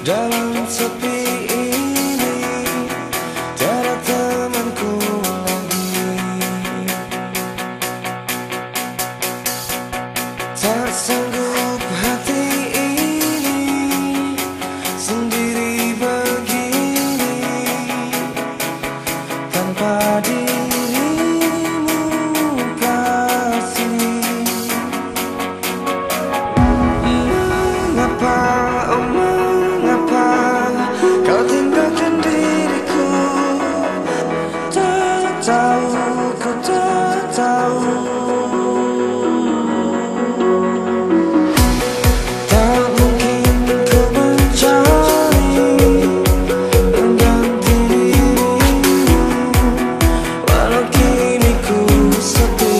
Dalam sepi ini tiada temanku lagi. Tak sanggup hati ini sendiri begini tanpa dirimu kasih. Mengapa, oh mengapa kau tinggalkan diriku? Tak tahu, ku tak tahu. Tak mungkin ku mencari mengganti dirimu, walau kini ku sepi.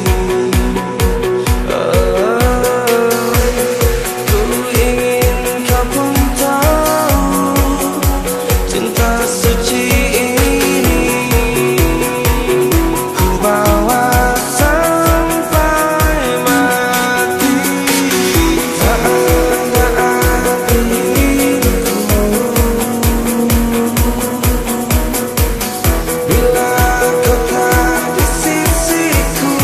Ku ingin kau pun tahu cinta suci ini ku bawa sampai mati. Tak ada artiku bila kau tak di sisiku.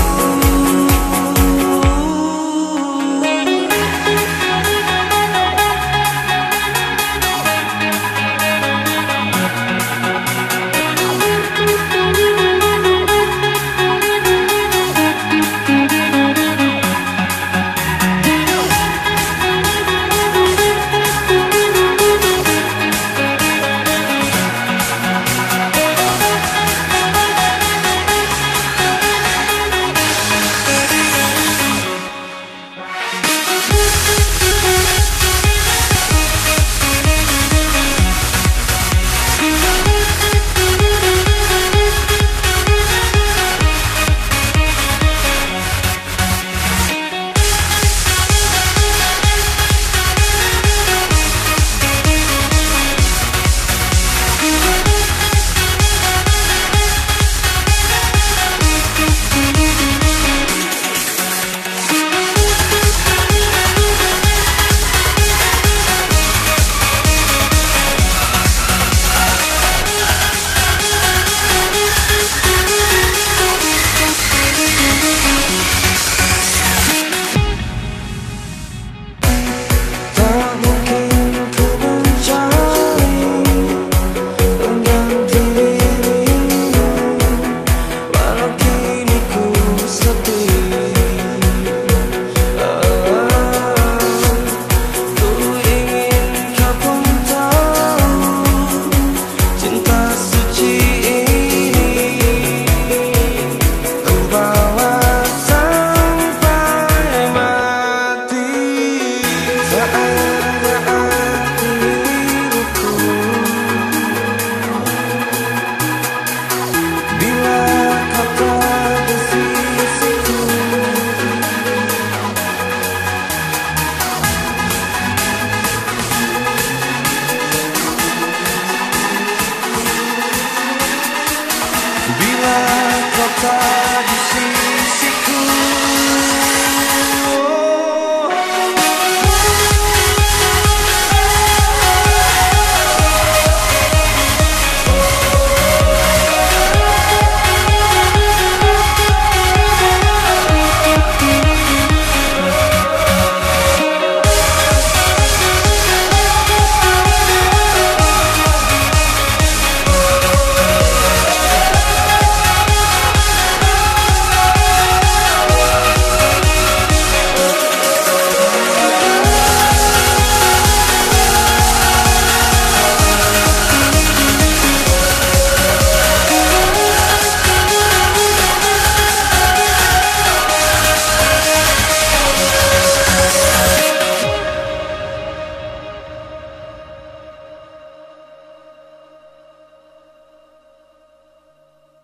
Bila kau tak